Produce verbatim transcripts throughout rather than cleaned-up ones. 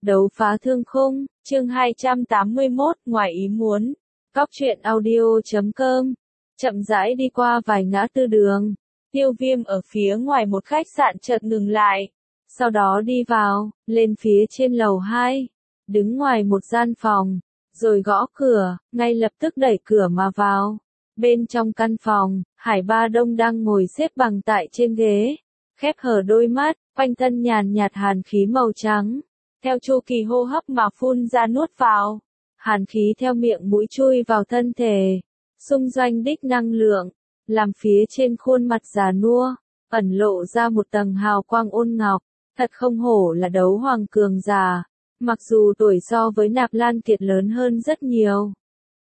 Đấu phá thương khung, chương hai trăm tám mươi mốt, ngoài ý muốn. Cóc truyện audio chấm com. Chậm rãi đi qua vài ngã tư đường. Tiêu Viêm ở phía ngoài một khách sạn chợt ngừng lại. Sau đó đi vào, lên phía trên lầu hai. Đứng ngoài một gian phòng. Rồi gõ cửa, ngay lập tức đẩy cửa mà vào. Bên trong căn phòng, Hải Ba Đông đang ngồi xếp bằng tại trên ghế. Khép hờ đôi mắt, quanh thân nhàn nhạt hàn khí màu trắng. Theo chu kỳ hô hấp mà phun ra nuốt vào. Hàn khí theo miệng mũi chui vào thân thể. Xung doanh đích năng lượng. Làm phía trên khuôn mặt già nua. Ẩn lộ ra một tầng hào quang ôn ngọc. Thật không hổ là đấu hoàng cường già. Mặc dù tuổi so với Nạp Lan Kiệt lớn hơn rất nhiều.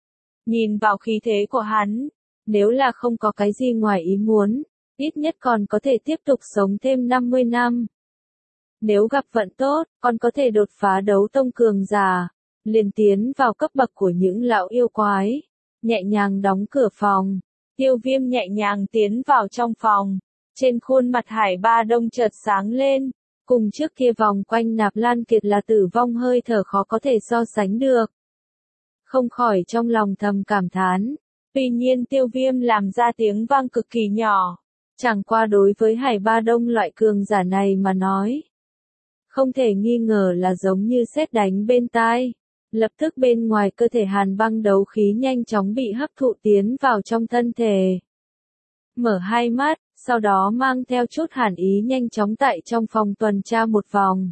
Nhìn vào khí thế của hắn. Nếu là không có cái gì ngoài ý muốn. Ít nhất còn có thể tiếp tục sống thêm năm mươi năm. Nếu gặp vận tốt, còn có thể đột phá đấu tông cường giả, liền tiến vào cấp bậc của những lão yêu quái. Nhẹ nhàng đóng cửa phòng, Tiêu Viêm nhẹ nhàng tiến vào trong phòng. Trên khuôn mặt Hải Ba Đông chợt sáng lên, cùng trước kia vòng quanh Nạp Lan Kiệt là tử vong hơi thở khó có thể so sánh được. Không khỏi trong lòng thầm cảm thán. Tuy nhiên Tiêu Viêm làm ra tiếng vang cực kỳ nhỏ. Chẳng qua đối với Hải Ba Đông loại cường giả này mà nói. Không thể nghi ngờ là giống như sét đánh bên tai. Lập tức bên ngoài cơ thể hàn băng đấu khí nhanh chóng bị hấp thụ tiến vào trong thân thể. Mở hai mắt, sau đó mang theo chút hàn ý nhanh chóng tại trong phòng tuần tra một vòng.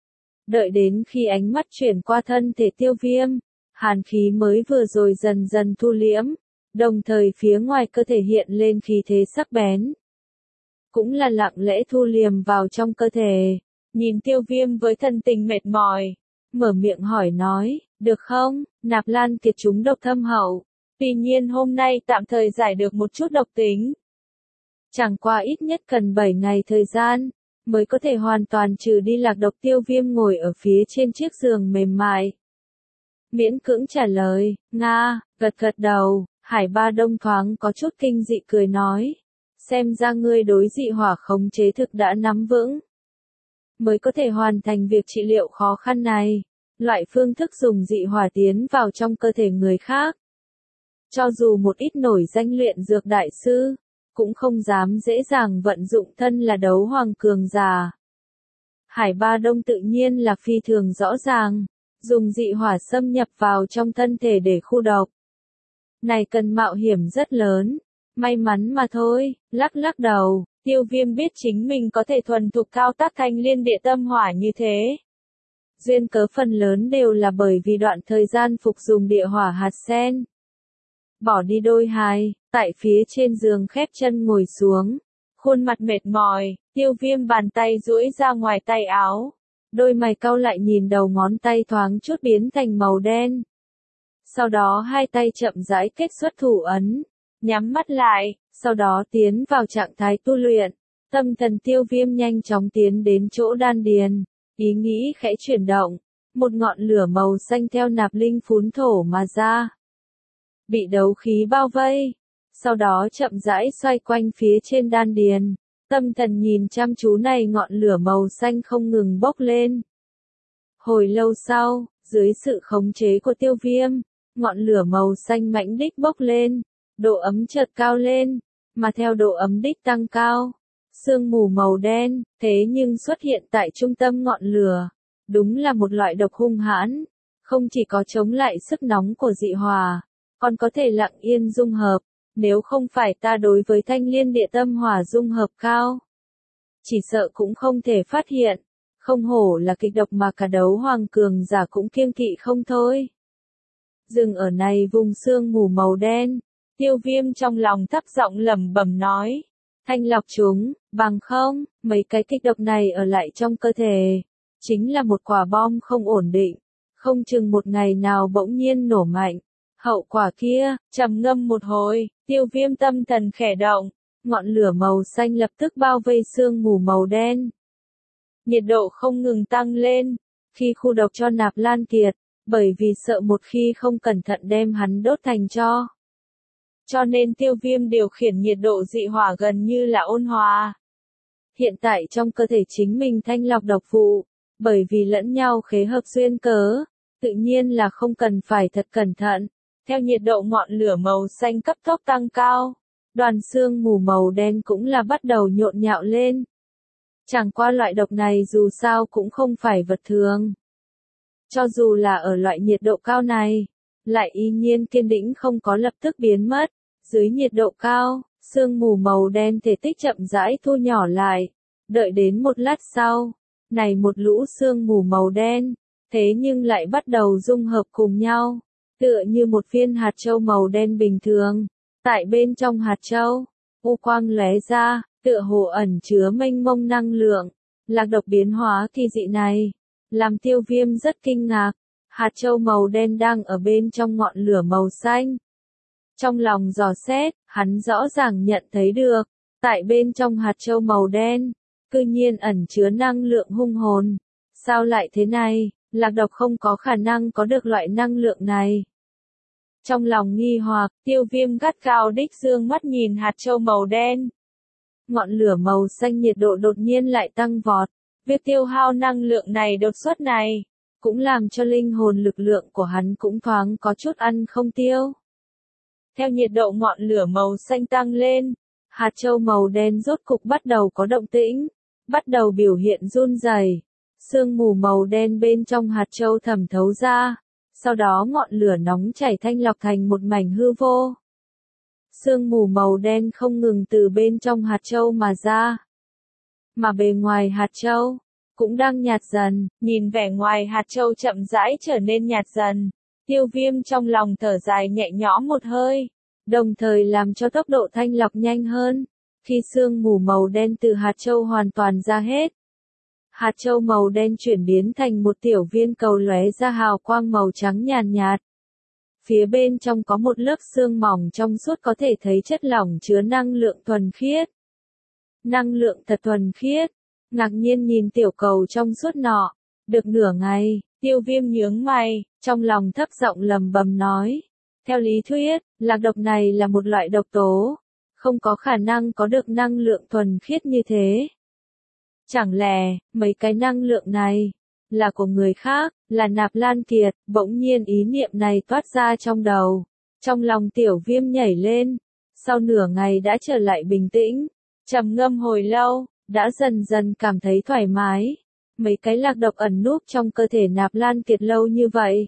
Đợi đến khi ánh mắt chuyển qua thân thể Tiêu Viêm, hàn khí mới vừa rồi dần dần thu liễm, đồng thời phía ngoài cơ thể hiện lên khí thế sắc bén. Cũng là lặng lẽ thu liềm vào trong cơ thể. Nhìn Tiêu Viêm với thân tình mệt mỏi, mở miệng hỏi nói, được không, Nạp Lan Kiệt chúng độc thâm hậu, tuy nhiên hôm nay tạm thời giải được một chút độc tính. Chẳng qua ít nhất cần bảy ngày thời gian, mới có thể hoàn toàn trừ đi lạc độc. Tiêu Viêm ngồi ở phía trên chiếc giường mềm mại. Miễn cưỡng trả lời, Nga, gật gật đầu, Hải Ba Đông thoáng có chút kinh dị cười nói, xem ra ngươi đối dị hỏa khống chế thực đã nắm vững. Mới có thể hoàn thành việc trị liệu khó khăn này. Loại phương thức dùng dị hỏa tiến vào trong cơ thể người khác. Cho dù một ít nổi danh luyện dược đại sư, cũng không dám dễ dàng vận dụng thân là đấu hoàng cường giả. Hải Ba Đông tự nhiên là phi thường rõ ràng, dùng dị hỏa xâm nhập vào trong thân thể để khu độc. Này cần mạo hiểm rất lớn, may mắn mà thôi, lắc lắc đầu. Tiêu Viêm biết chính mình có thể thuần thục thao tác thanh liên địa tâm hỏa như thế. Duyên cớ phần lớn đều là bởi vì đoạn thời gian phục dùng địa hỏa hạt sen. Bỏ đi đôi hài, tại phía trên giường khép chân ngồi xuống. Khuôn mặt mệt mỏi, Tiêu Viêm bàn tay duỗi ra ngoài tay áo. Đôi mày cau lại nhìn đầu ngón tay thoáng chút biến thành màu đen. Sau đó hai tay chậm rãi kết xuất thủ ấn. Nhắm mắt lại, sau đó tiến vào trạng thái tu luyện. Tâm thần Tiêu Viêm nhanh chóng tiến đến chỗ đan điền. Ý nghĩ khẽ chuyển động. Một ngọn lửa màu xanh theo nạp linh phún thổ mà ra. Bị đấu khí bao vây. Sau đó chậm rãi xoay quanh phía trên đan điền. Tâm thần nhìn chăm chú này ngọn lửa màu xanh không ngừng bốc lên. Hồi lâu sau, dưới sự khống chế của Tiêu Viêm, ngọn lửa màu xanh mãnh đích bốc lên. Độ ấm chợt cao lên, mà theo độ ấm đích tăng cao, sương mù màu đen, thế nhưng xuất hiện tại trung tâm ngọn lửa. Đúng là một loại độc hung hãn, không chỉ có chống lại sức nóng của dị hỏa, còn có thể lặng yên dung hợp. Nếu không phải ta đối với thanh liên địa tâm hỏa dung hợp cao, chỉ sợ cũng không thể phát hiện. Không hổ là kịch độc mà cả đấu hoàng cường giả cũng kiêng kỵ không thôi. Dừng ở này vùng sương mù màu đen. Tiêu Viêm trong lòng thấp giọng lẩm bẩm nói, thanh lọc chúng, bằng không, mấy cái kịch độc này ở lại trong cơ thể, chính là một quả bom không ổn định, không chừng một ngày nào bỗng nhiên nổ mạnh. Hậu quả kia, trầm ngâm một hồi, Tiêu Viêm tâm thần khẽ động, ngọn lửa màu xanh lập tức bao vây sương mù màu đen. Nhiệt độ không ngừng tăng lên, khi khu độc cho Nạp Lan Kiệt, bởi vì sợ một khi không cẩn thận đem hắn đốt thành tro. Cho nên Tiêu Viêm điều khiển nhiệt độ dị hỏa gần như là ôn hòa. Hiện tại trong cơ thể chính mình thanh lọc độc vụ, Bởi vì lẫn nhau khế hợp duyên cớ, tự nhiên là không cần phải thật cẩn thận. Theo nhiệt độ ngọn lửa màu xanh cấp tốc tăng cao, đoàn sương mù màu đen cũng là bắt đầu nhộn nhạo lên. Chẳng qua loại độc này dù sao cũng không phải vật thường. Cho dù là ở loại nhiệt độ cao này, lại y nhiên kiên định không có lập tức biến mất. Dưới nhiệt độ cao, sương mù màu đen thể tích chậm rãi thu nhỏ lại. Đợi đến một lát sau, này một lũ sương mù màu đen, thế nhưng lại bắt đầu dung hợp cùng nhau, tựa như một viên hạt châu màu đen bình thường. Tại bên trong hạt châu, u quang lóe ra, tựa hồ ẩn chứa mênh mông năng lượng. Lạc độc biến hóa kỳ dị này, làm Tiêu Viêm rất kinh ngạc. Hạt châu màu đen đang ở bên trong ngọn lửa màu xanh. Trong lòng dò xét, hắn rõ ràng nhận thấy được, tại bên trong hạt châu màu đen, cư nhiên ẩn chứa năng lượng hung hồn. Sao lại thế này, lạc độc không có khả năng có được loại năng lượng này. Trong lòng nghi hoặc, Tiêu Viêm gắt gao đích dương mắt nhìn hạt châu màu đen. Ngọn lửa màu xanh nhiệt độ đột nhiên lại tăng vọt. Việc tiêu hao năng lượng này đột xuất này, cũng làm cho linh hồn lực lượng của hắn cũng thoáng có chút ăn không tiêu. Theo nhiệt độ ngọn lửa màu xanh tăng lên, hạt châu màu đen rốt cục bắt đầu có động tĩnh, bắt đầu biểu hiện run rẩy. Sương mù màu đen bên trong hạt châu thẩm thấu ra, sau đó ngọn lửa nóng chảy thanh lọc thành một mảnh hư vô. Sương mù màu đen không ngừng từ bên trong hạt châu mà ra, mà bề ngoài hạt châu cũng đang nhạt dần. Nhìn vẻ ngoài hạt châu chậm rãi trở nên nhạt dần, Tiêu Viêm trong lòng thở dài nhẹ nhõm một hơi, đồng thời làm cho tốc độ thanh lọc nhanh hơn. Khi sương mù màu đen từ hạt châu hoàn toàn ra hết, hạt châu màu đen chuyển biến thành một tiểu viên cầu lóe ra hào quang màu trắng nhàn nhạt, nhạt. Phía bên trong có một lớp sương mỏng trong suốt có thể thấy chất lỏng chứa năng lượng thuần khiết. Năng lượng thật thuần khiết. Ngạc nhiên nhìn tiểu cầu trong suốt nọ, được nửa ngày, Tiêu Viêm nhướng mày, trong lòng thấp giọng lầm bầm nói. Theo lý thuyết, lạc độc này là một loại độc tố, không có khả năng có được năng lượng thuần khiết như thế. Chẳng lẽ, mấy cái năng lượng này, là của người khác, là Nạp Lan Kiệt. Bỗng nhiên ý niệm này toát ra trong đầu. Trong lòng Tiểu Viêm nhảy lên, sau nửa ngày đã trở lại bình tĩnh, trầm ngâm hồi lâu, đã dần dần cảm thấy thoải mái. Mấy cái lạc độc ẩn núp trong cơ thể Nạp Lan Kiệt lâu như vậy,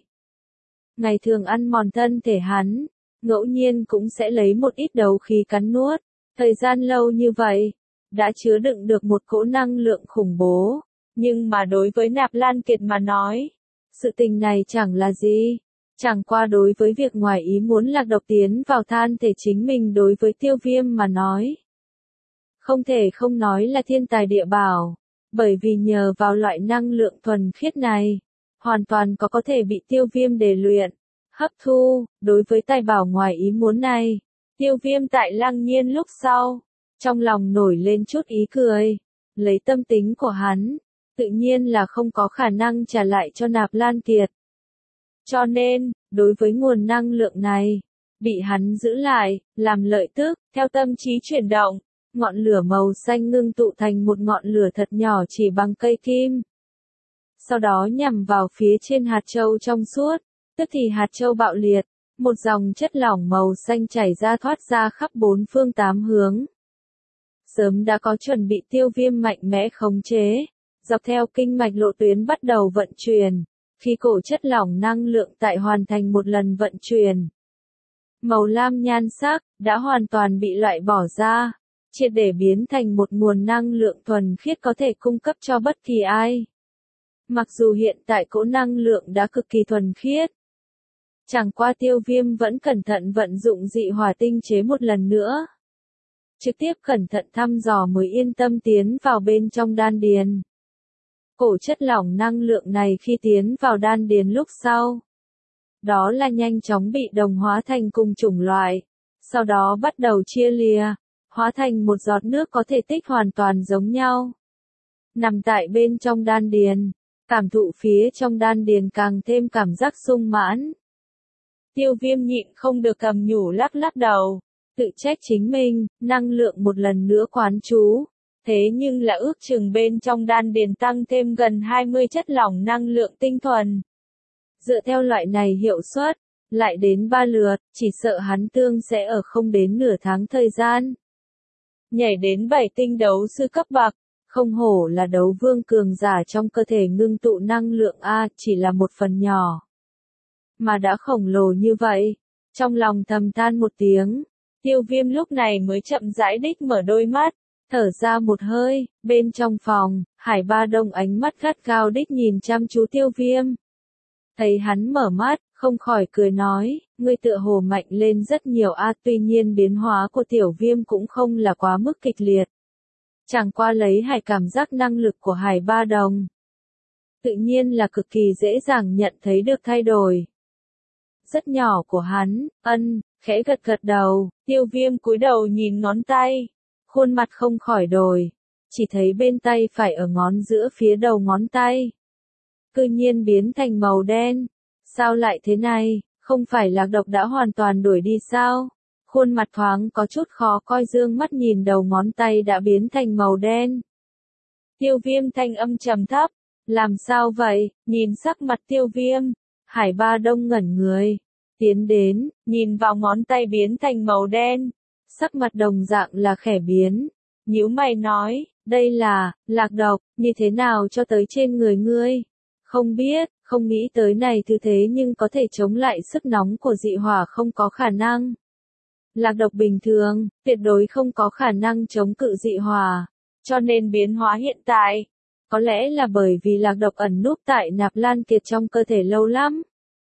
ngày thường ăn mòn thân thể hắn, ngẫu nhiên cũng sẽ lấy một ít đấu khí cắn nuốt. Thời gian lâu như vậy, đã chứa đựng được một cỗ năng lượng khủng bố. Nhưng mà đối với Nạp Lan Kiệt mà nói, sự tình này chẳng là gì. Chẳng qua đối với việc ngoài ý muốn lạc độc tiến vào than thể chính mình đối với Tiêu Viêm mà nói, không thể không nói là thiên tài địa bảo. Bởi vì nhờ vào loại năng lượng thuần khiết này, hoàn toàn có có thể bị Tiêu Viêm để luyện, hấp thu. Đối với tài bảo ngoài ý muốn này, Tiêu Viêm tại Lăng Nhiên lúc sau, trong lòng nổi lên chút ý cười. Lấy tâm tính của hắn, tự nhiên là không có khả năng trả lại cho Nạp Lan Kiệt. Cho nên, đối với nguồn năng lượng này, bị hắn giữ lại, làm lợi tức. Theo tâm trí chuyển động, ngọn lửa màu xanh ngưng tụ thành một ngọn lửa thật nhỏ chỉ bằng cây kim. Sau đó nhằm vào phía trên hạt châu trong suốt, tức thì hạt châu bạo liệt, một dòng chất lỏng màu xanh chảy ra thoát ra khắp bốn phương tám hướng. Sớm đã có chuẩn bị Tiêu Viêm mạnh mẽ khống chế, dọc theo kinh mạch lộ tuyến bắt đầu vận chuyển. Khi cổ chất lỏng năng lượng tại hoàn thành một lần vận chuyển, màu lam nhan sắc đã hoàn toàn bị loại bỏ ra, triệt để biến thành một nguồn năng lượng thuần khiết có thể cung cấp cho bất kỳ ai. Mặc dù hiện tại cỗ năng lượng đã cực kỳ thuần khiết, chẳng qua Tiêu Viêm vẫn cẩn thận vận dụng dị hỏa tinh chế một lần nữa. Trực tiếp cẩn thận thăm dò mới yên tâm tiến vào bên trong đan điền. Cổ chất lỏng năng lượng này khi tiến vào đan điền lúc sau, đó là nhanh chóng bị đồng hóa thành cùng chủng loại, sau đó bắt đầu chia lìa, hóa thành một giọt nước có thể tích hoàn toàn giống nhau. Nằm tại bên trong đan điền, cảm thụ phía trong đan điền càng thêm cảm giác sung mãn. Tiêu Viêm nhịn không được cầm nhủ lắc lắc đầu, tự trách chính mình, năng lượng một lần nữa quán chú. Thế nhưng là ước chừng bên trong đan điền tăng thêm gần hai mươi chất lỏng năng lượng tinh thuần. Dựa theo loại này hiệu suất, lại đến ba lượt, chỉ sợ hắn tương sẽ ở không đến nửa tháng thời gian. Nhảy đến bảy tinh đấu sư cấp bậc, không hổ là đấu vương cường giả trong cơ thể ngưng tụ năng lượng A, chỉ là một phần nhỏ. Mà đã khổng lồ như vậy, trong lòng thầm than một tiếng, Tiêu Viêm lúc này mới chậm rãi đích mở đôi mắt, thở ra một hơi, bên trong phòng, Hải Ba Đông ánh mắt gắt gao đích nhìn chăm chú Tiêu Viêm. Thấy hắn mở mắt, không khỏi cười nói, ngươi tựa hồ mạnh lên rất nhiều a, tuy nhiên biến hóa của Tiểu Viêm cũng không là quá mức kịch liệt. Chẳng qua lấy hải cảm giác năng lực của Hải Ba Đồng. Tự nhiên là cực kỳ dễ dàng nhận thấy được thay đổi. Rất nhỏ của hắn, ân, khẽ gật gật đầu, Tiêu Viêm cúi đầu nhìn ngón tay. Khuôn mặt không khỏi đổi, chỉ thấy bên tay phải ở ngón giữa phía đầu ngón tay. Cư nhiên biến thành màu đen. Sao lại thế này, không phải lạc độc đã hoàn toàn đuổi đi sao? Khuôn mặt thoáng có chút khó coi dương mắt nhìn đầu ngón tay đã biến thành màu đen. Tiêu Viêm thanh âm trầm thấp, làm sao vậy, nhìn sắc mặt Tiêu Viêm, Hải Ba Đông ngẩn người, tiến đến, nhìn vào ngón tay biến thành màu đen, sắc mặt đồng dạng là khẽ biến, nhíu mày nói, đây là, lạc độc, như thế nào cho tới trên người ngươi? Không biết, không nghĩ tới này thứ thế nhưng có thể chống lại sức nóng của dị hỏa không có khả năng. Lạc độc bình thường, tuyệt đối không có khả năng chống cự dị hỏa, cho nên biến hóa hiện tại. Có lẽ là bởi vì lạc độc ẩn núp tại nạp lan kiệt trong cơ thể lâu lắm,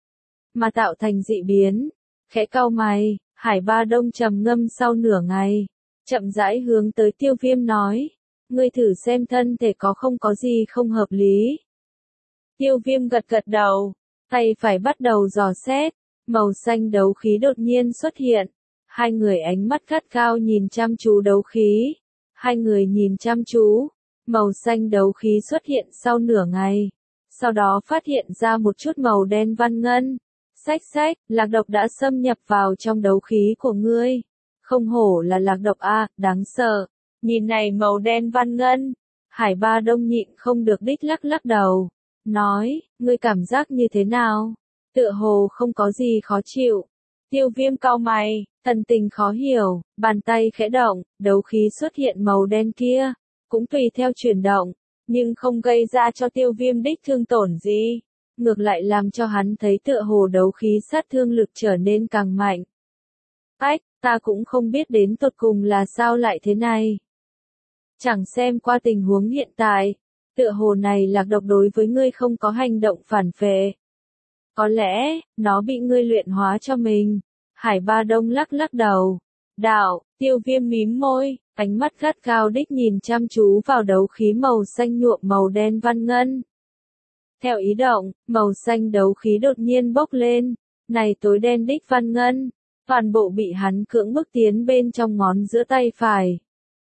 mà tạo thành dị biến. Khẽ cau mày, Hải Ba Đông trầm ngâm sau nửa ngày, chậm rãi hướng tới Tiêu Viêm nói, ngươi thử xem thân thể có không có gì không hợp lý. Tiêu Viêm gật gật đầu, tay phải bắt đầu dò xét, màu xanh đấu khí đột nhiên xuất hiện. Hai người ánh mắt gắt gao nhìn chăm chú đấu khí. Hai người nhìn chăm chú, màu xanh đấu khí xuất hiện sau nửa ngày. Sau đó phát hiện ra một chút màu đen văn ngân. Xách xách, lạc độc đã xâm nhập vào trong đấu khí của ngươi. Không hổ là lạc độc a, đáng sợ. Nhìn này màu đen văn ngân. Hải Ba Đông nhịn không được đích lắc lắc đầu. Nói, ngươi cảm giác như thế nào? Tựa hồ không có gì khó chịu. Tiêu Viêm cau mày, thần tình khó hiểu, bàn tay khẽ động, đấu khí xuất hiện màu đen kia, cũng tùy theo chuyển động, nhưng không gây ra cho Tiêu Viêm đích thương tổn gì, ngược lại làm cho hắn thấy tựa hồ đấu khí sát thương lực trở nên càng mạnh. Ách, ta cũng không biết đến tột cùng là sao lại thế này. Chẳng xem qua tình huống hiện tại, tựa hồ này lạc độc đối với ngươi không có hành động phản phệ. Có lẽ, nó bị ngươi luyện hóa cho mình. Hải Ba Đông lắc lắc đầu. Đạo, Tiêu Viêm mím môi, ánh mắt gắt gao đích nhìn chăm chú vào đấu khí màu xanh nhuộm màu đen văn ngân. Theo ý động, màu xanh đấu khí đột nhiên bốc lên. Này tối đen đích văn ngân, toàn bộ bị hắn cưỡng bức tiến bên trong ngón giữa tay phải.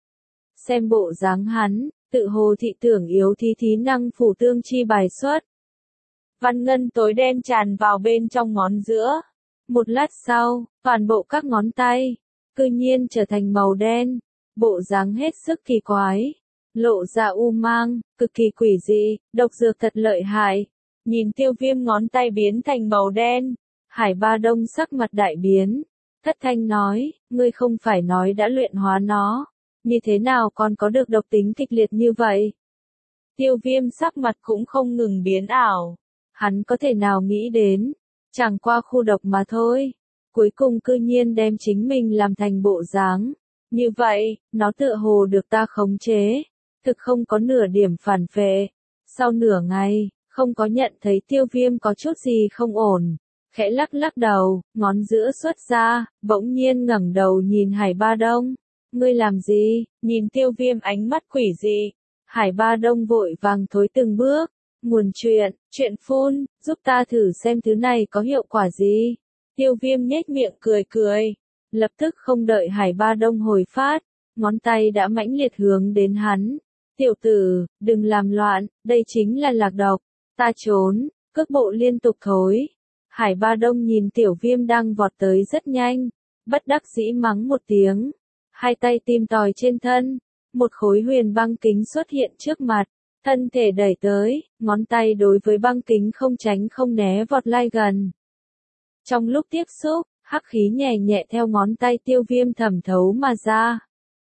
Xem bộ dáng hắn, tự hồ thị tưởng yếu thí thí năng phủ tương chi bài xuất. Văn ngân tối đen tràn vào bên trong ngón giữa. Một lát sau, toàn bộ các ngón tay, cư nhiên trở thành màu đen, bộ dáng hết sức kỳ quái, lộ ra u mang, cực kỳ quỷ dị, độc dược thật lợi hại. Nhìn Tiêu Viêm ngón tay biến thành màu đen, Hải Ba Đông sắc mặt đại biến, thất thanh nói, ngươi không phải nói đã luyện hóa nó, như thế nào còn có được độc tính kịch liệt như vậy? Tiêu Viêm sắc mặt cũng không ngừng biến ảo, hắn có thể nào nghĩ đến, chẳng qua khu độc mà thôi, cuối cùng cư nhiên đem chính mình làm thành bộ dáng. Như vậy, nó tựa hồ được ta khống chế, thực không có nửa điểm phản phệ. Sau nửa ngày, không có nhận thấy Tiêu Viêm có chút gì không ổn, khẽ lắc lắc đầu, ngón giữa xuất ra, bỗng nhiên ngẩng đầu nhìn Hải Ba Đông. Ngươi làm gì? Nhìn Tiêu Viêm ánh mắt quỷ dị. Hải Ba Đông vội vàng thối từng bước. Nguồn chuyện, chuyện phun, giúp ta thử xem thứ này có hiệu quả gì. Tiêu Viêm nhếch miệng cười cười. Lập tức không đợi Hải Ba Đông hồi phát, ngón tay đã mãnh liệt hướng đến hắn. Tiểu tử, đừng làm loạn, đây chính là lạc độc. Ta trốn, cước bộ liên tục thối. Hải Ba Đông nhìn Tiểu Viêm đang vọt tới rất nhanh, bất đắc dĩ mắng một tiếng. Hai tay tìm tòi trên thân, một khối huyền băng kính xuất hiện trước mặt, thân thể đẩy tới, ngón tay đối với băng kính không tránh không né vọt lai gần. Trong lúc tiếp xúc, hắc khí nhẹ nhẹ theo ngón tay Tiêu Viêm thẩm thấu mà ra.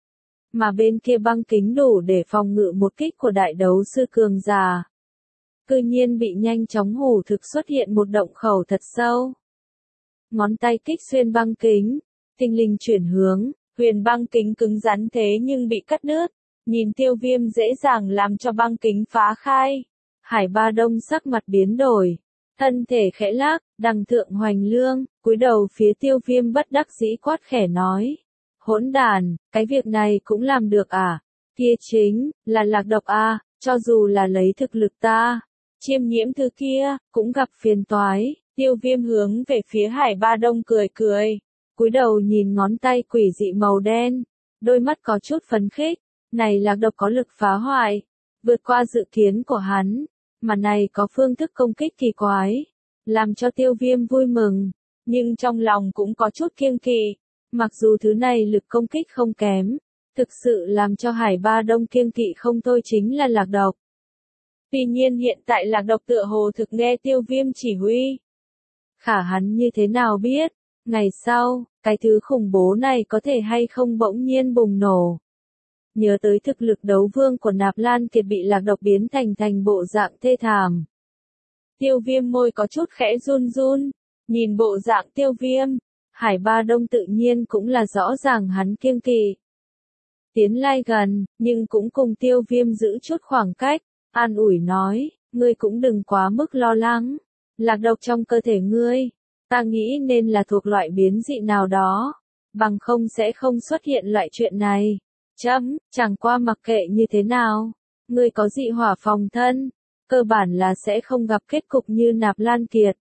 Mà bên kia băng kính đủ để phòng ngự một kích của đại đấu sư cường giả. Cư nhiên bị nhanh chóng hủ thực xuất hiện một động khẩu thật sâu. Ngón tay kích xuyên băng kính, tinh linh chuyển hướng, huyền băng kính cứng rắn thế nhưng bị cắt nứt, nhìn Tiêu Viêm dễ dàng làm cho băng kính phá khai. Hải Ba Đông sắc mặt biến đổi, thân thể khẽ lắc, đằng thượng hoành lương, cúi đầu phía Tiêu Viêm bất đắc dĩ quát khẽ nói. Hỗn đàn, cái việc này cũng làm được à? Kia chính là lạc độc à, cho dù là lấy thực lực ta, chiêm nhiễm thứ kia, cũng gặp phiền toái. Tiêu Viêm hướng về phía Hải Ba Đông cười cười, cúi đầu nhìn ngón tay quỷ dị màu đen, đôi mắt có chút phấn khích, này lạc độc có lực phá hoại, vượt qua dự kiến của hắn, mà này có phương thức công kích kỳ quái, làm cho Tiêu Viêm vui mừng, nhưng trong lòng cũng có chút kiêng kỵ, mặc dù thứ này lực công kích không kém, thực sự làm cho Hải Ba Đông kiêng kỵ không thôi chính là lạc độc. Tuy nhiên hiện tại lạc độc tựa hồ thực nghe Tiêu Viêm chỉ huy. Khả hắn như thế nào biết, ngày sau, cái thứ khủng bố này có thể hay không bỗng nhiên bùng nổ. Nhớ tới thực lực đấu vương của Nạp Lan Kiệt bị lạc độc biến thành thành bộ dạng thê thảm. Tiêu Viêm môi có chút khẽ run run, nhìn bộ dạng Tiêu Viêm, Hải Ba Đông tự nhiên cũng là rõ ràng hắn kiêng kỵ. Tiến lai gần, nhưng cũng cùng Tiêu Viêm giữ chút khoảng cách, an ủi nói, ngươi cũng đừng quá mức lo lắng. Lạc độc trong cơ thể ngươi, ta nghĩ nên là thuộc loại biến dị nào đó, bằng không sẽ không xuất hiện loại chuyện này. Chấm, chẳng qua mặc kệ như thế nào, ngươi có dị hỏa phòng thân, cơ bản là sẽ không gặp kết cục như Nạp Lan Kiệt.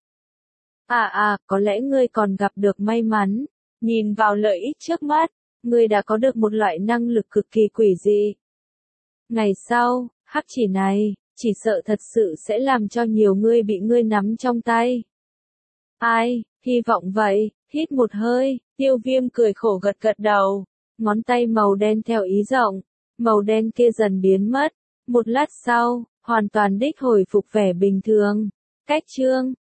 À à, có lẽ ngươi còn gặp được may mắn, nhìn vào lợi ích trước mắt, ngươi đã có được một loại năng lực cực kỳ quỷ dị. Ngày sau, hắc chỉ này, chỉ sợ thật sự sẽ làm cho nhiều ngươi bị ngươi nắm trong tay. Ai, hy vọng vậy, hít một hơi, Tiêu Viêm cười khổ gật gật đầu, ngón tay màu đen theo ý rộng, màu đen kia dần biến mất, một lát sau, hoàn toàn đích hồi phục vẻ bình thường. Cách chương